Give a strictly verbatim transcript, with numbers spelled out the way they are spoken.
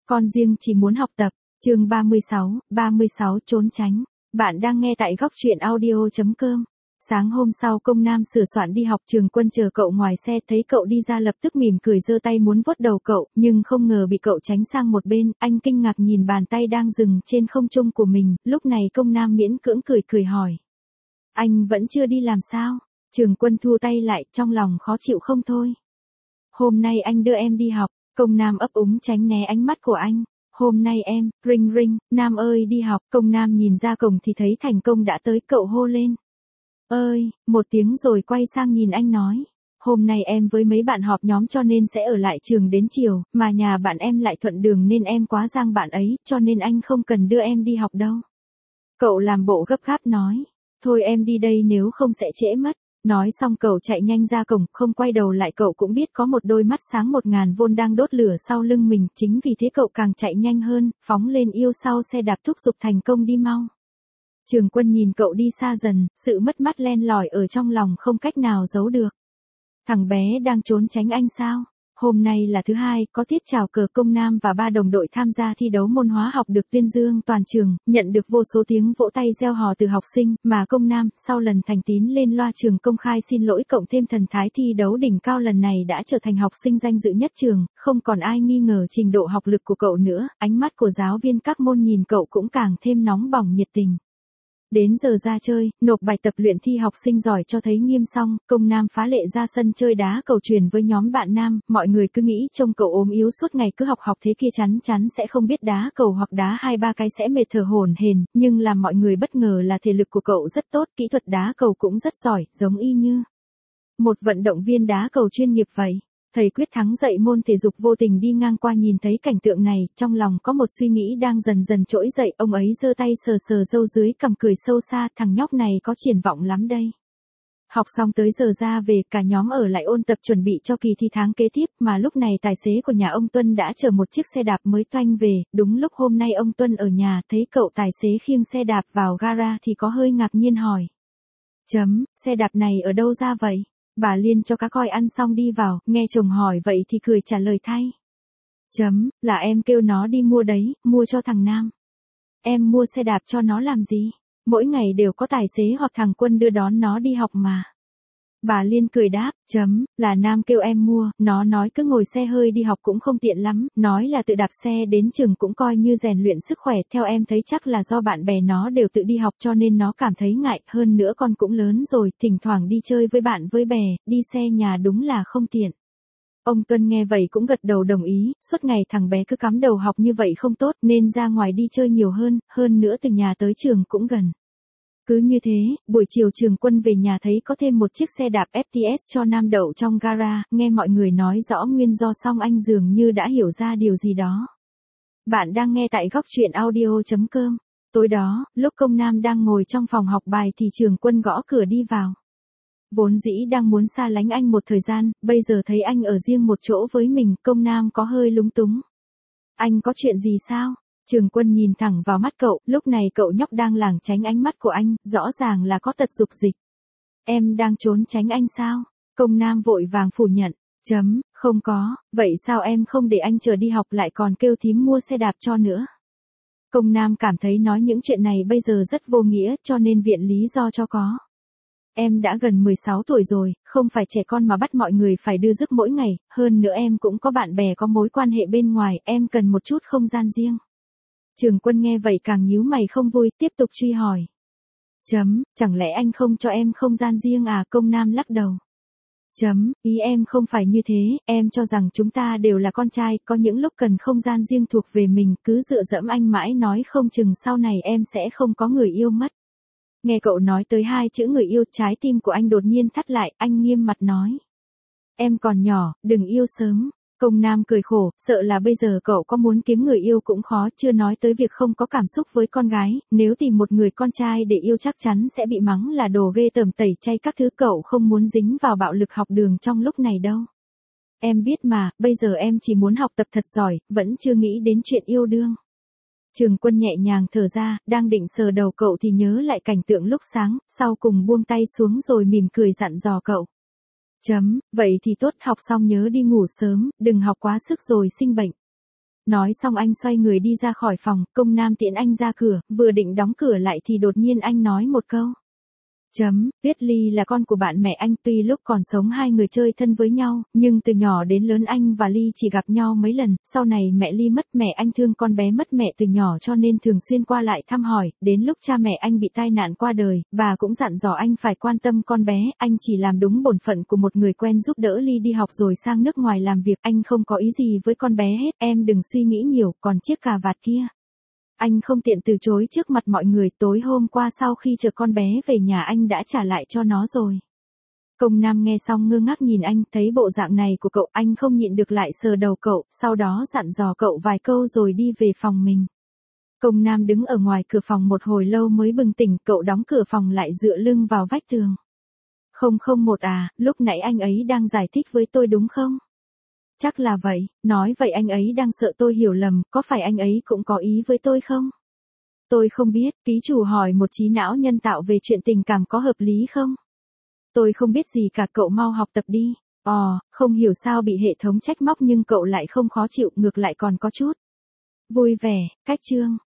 Con riêng chỉ muốn học tập. Chương ba mươi sáu, ba mươi sáu trốn tránh. Bạn đang nghe tại góc truyện audio chấm com. Sáng hôm sau Công Nam sửa soạn đi học, Trường Quân chờ cậu ngoài xe, thấy cậu đi ra lập tức mỉm cười giơ tay muốn vuốt đầu cậu, nhưng không ngờ bị cậu tránh sang một bên. Anh kinh ngạc nhìn bàn tay đang dừng trên không trung của mình, lúc này Công Nam miễn cưỡng cười cười hỏi. Anh vẫn chưa đi làm sao? Trường Quân thu tay lại, trong lòng khó chịu không thôi. Hôm nay anh đưa em đi học. Công Nam ấp úng tránh né ánh mắt của anh. Hôm nay em, ring ring, Nam ơi đi học. Công Nam nhìn ra cổng thì thấy Thành Công đã tới, cậu hô lên. Ơi, một tiếng rồi quay sang nhìn anh nói. Hôm nay em với mấy bạn họp nhóm cho nên sẽ ở lại trường đến chiều, mà nhà bạn em lại thuận đường nên em quá giang bạn ấy, cho nên anh không cần đưa em đi học đâu. Cậu làm bộ gấp gáp nói. Thôi em đi đây nếu không sẽ trễ mất. Nói xong cậu chạy nhanh ra cổng, không quay đầu lại. Cậu cũng biết có một đôi mắt sáng một ngàn vôn đang đốt lửa sau lưng mình, chính vì thế cậu càng chạy nhanh hơn, phóng lên yêu sau xe đạp thúc giục Thành Công đi mau. Trường Quân nhìn cậu đi xa dần, sự mất mát len lỏi ở trong lòng không cách nào giấu được. Thằng bé đang trốn tránh anh sao? Hôm nay là thứ hai, có tiết chào cờ. Công Nam và ba đồng đội tham gia thi đấu môn hóa học được tuyên dương toàn trường, nhận được vô số tiếng vỗ tay reo hò từ học sinh, mà Công Nam, sau lần thành tín lên loa trường công khai xin lỗi cộng thêm thần thái thi đấu đỉnh cao lần này đã trở thành học sinh danh dự nhất trường, không còn ai nghi ngờ trình độ học lực của cậu nữa, ánh mắt của giáo viên các môn nhìn cậu cũng càng thêm nóng bỏng nhiệt tình. Đến giờ ra chơi, nộp bài tập luyện thi học sinh giỏi cho thấy nghiêm xong, Công Nam phá lệ ra sân chơi đá cầu truyền với nhóm bạn nam, mọi người cứ nghĩ trông cậu ốm yếu suốt ngày cứ học học thế kia chắn chắn sẽ không biết đá cầu hoặc đá hai ba cái sẽ mệt thở hổn hển, nhưng làm mọi người bất ngờ là thể lực của cậu rất tốt, kỹ thuật đá cầu cũng rất giỏi, giống y như một vận động viên đá cầu chuyên nghiệp vậy. Thầy Quyết Thắng dạy môn thể dục vô tình đi ngang qua nhìn thấy cảnh tượng này, trong lòng có một suy nghĩ đang dần dần trỗi dậy, ông ấy giơ tay sờ sờ râu dưới cằm cười sâu xa, thằng nhóc này có triển vọng lắm đây. Học xong tới giờ ra về, cả nhóm ở lại ôn tập chuẩn bị cho kỳ thi tháng kế tiếp, mà lúc này tài xế của nhà ông Tuân đã chở một chiếc xe đạp mới toanh về, đúng lúc hôm nay ông Tuân ở nhà, thấy cậu tài xế khiêng xe đạp vào gara thì có hơi ngạc nhiên hỏi. Chấm, xe đạp này ở đâu ra vậy? Bà Liên cho cá coi ăn xong đi vào, nghe chồng hỏi vậy thì cười trả lời thay. Chấm, là em kêu nó đi mua đấy, mua cho thằng Nam. Em mua xe đạp cho nó làm gì? Mỗi ngày đều có tài xế hoặc thằng Quân đưa đón nó đi học mà. Bà Liên cười đáp, chấm, là Nam kêu em mua, nó nói cứ ngồi xe hơi đi học cũng không tiện lắm, nói là tự đạp xe đến trường cũng coi như rèn luyện sức khỏe, theo em thấy chắc là do bạn bè nó đều tự đi học cho nên nó cảm thấy ngại, hơn nữa con cũng lớn rồi, thỉnh thoảng đi chơi với bạn với bè, đi xe nhà đúng là không tiện. Ông Tuân nghe vậy cũng gật đầu đồng ý, suốt ngày thằng bé cứ cắm đầu học như vậy không tốt nên ra ngoài đi chơi nhiều hơn, hơn nữa từ nhà tới trường cũng gần. Cứ như thế, buổi chiều Trường Quân về nhà thấy có thêm một chiếc xe đạp ép tê ét cho Nam đậu trong gara, nghe mọi người nói rõ nguyên do xong anh dường như đã hiểu ra điều gì đó. Bạn đang nghe tại góc truyện audio chấm com. Tối đó, lúc Công Nam đang ngồi trong phòng học bài thì Trường Quân gõ cửa đi vào. Vốn dĩ đang muốn xa lánh anh một thời gian, bây giờ thấy anh ở riêng một chỗ với mình, Công Nam có hơi lúng túng. Anh có chuyện gì sao? Trường Quân nhìn thẳng vào mắt cậu, lúc này cậu nhóc đang lảng tránh ánh mắt của anh, rõ ràng là có tật dục dịch. Em đang trốn tránh anh sao? Công Nam vội vàng phủ nhận. Chấm, không có, vậy sao em không để anh chờ đi học lại còn kêu thím mua xe đạp cho nữa? Công Nam cảm thấy nói những chuyện này bây giờ rất vô nghĩa cho nên viện lý do cho có. Em đã gần mười sáu tuổi rồi, không phải trẻ con mà bắt mọi người phải đưa rước mỗi ngày, hơn nữa em cũng có bạn bè có mối quan hệ bên ngoài, em cần một chút không gian riêng. Trường Quân nghe vậy càng nhíu mày không vui, tiếp tục truy hỏi. Chấm, chẳng lẽ anh không cho em không gian riêng à? Công Nam lắc đầu. Chấm, ý em không phải như thế, em cho rằng chúng ta đều là con trai, có những lúc cần không gian riêng thuộc về mình, cứ dựa dẫm anh mãi nói không chừng sau này em sẽ không có người yêu mất. Nghe cậu nói tới hai chữ người yêu, trái tim của anh đột nhiên thắt lại, anh nghiêm mặt nói. Em còn nhỏ, đừng yêu sớm. Công Nam cười khổ, sợ là bây giờ cậu có muốn kiếm người yêu cũng khó, chưa nói tới việc không có cảm xúc với con gái, nếu tìm một người con trai để yêu chắc chắn sẽ bị mắng là đồ ghê tởm tẩy chay các thứ, cậu không muốn dính vào bạo lực học đường trong lúc này đâu. Em biết mà, bây giờ em chỉ muốn học tập thật giỏi, vẫn chưa nghĩ đến chuyện yêu đương. Trường Quân nhẹ nhàng thở ra, đang định sờ đầu cậu thì nhớ lại cảnh tượng lúc sáng, sau cùng buông tay xuống rồi mỉm cười dặn dò cậu. Chấm, vậy thì tốt, học xong nhớ đi ngủ sớm, đừng học quá sức rồi sinh bệnh. Nói xong anh xoay người đi ra khỏi phòng, Công Nam tiễn anh ra cửa, vừa định đóng cửa lại thì đột nhiên anh nói một câu. Chấm, Tuyết Ly là con của bạn mẹ anh, tuy lúc còn sống hai người chơi thân với nhau, nhưng từ nhỏ đến lớn anh và Ly chỉ gặp nhau mấy lần, sau này mẹ Ly mất, mẹ anh thương con bé mất mẹ từ nhỏ cho nên thường xuyên qua lại thăm hỏi, đến lúc cha mẹ anh bị tai nạn qua đời, bà cũng dặn dò anh phải quan tâm con bé, anh chỉ làm đúng bổn phận của một người quen giúp đỡ Ly đi học rồi sang nước ngoài làm việc, anh không có ý gì với con bé hết, em đừng suy nghĩ nhiều, còn chiếc cà vạt kia. Anh không tiện từ chối trước mặt mọi người, tối hôm qua sau khi chờ con bé về nhà anh đã trả lại cho nó rồi. Công Nam nghe xong ngơ ngác nhìn anh, thấy bộ dạng này của cậu, anh không nhịn được lại sờ đầu cậu, sau đó dặn dò cậu vài câu rồi đi về phòng mình. Công Nam đứng ở ngoài cửa phòng một hồi lâu mới bừng tỉnh, cậu đóng cửa phòng lại dựa lưng vào vách tường. Không không một à, lúc nãy anh ấy đang giải thích với tôi đúng không? Chắc là vậy, nói vậy anh ấy đang sợ tôi hiểu lầm, có phải anh ấy cũng có ý với tôi không? Tôi không biết, ký chủ hỏi một trí não nhân tạo về chuyện tình cảm có hợp lý không? Tôi không biết gì cả, cậu mau học tập đi. Ồ, không hiểu sao bị hệ thống trách móc nhưng cậu lại không khó chịu, ngược lại còn có chút vui vẻ. Cách chương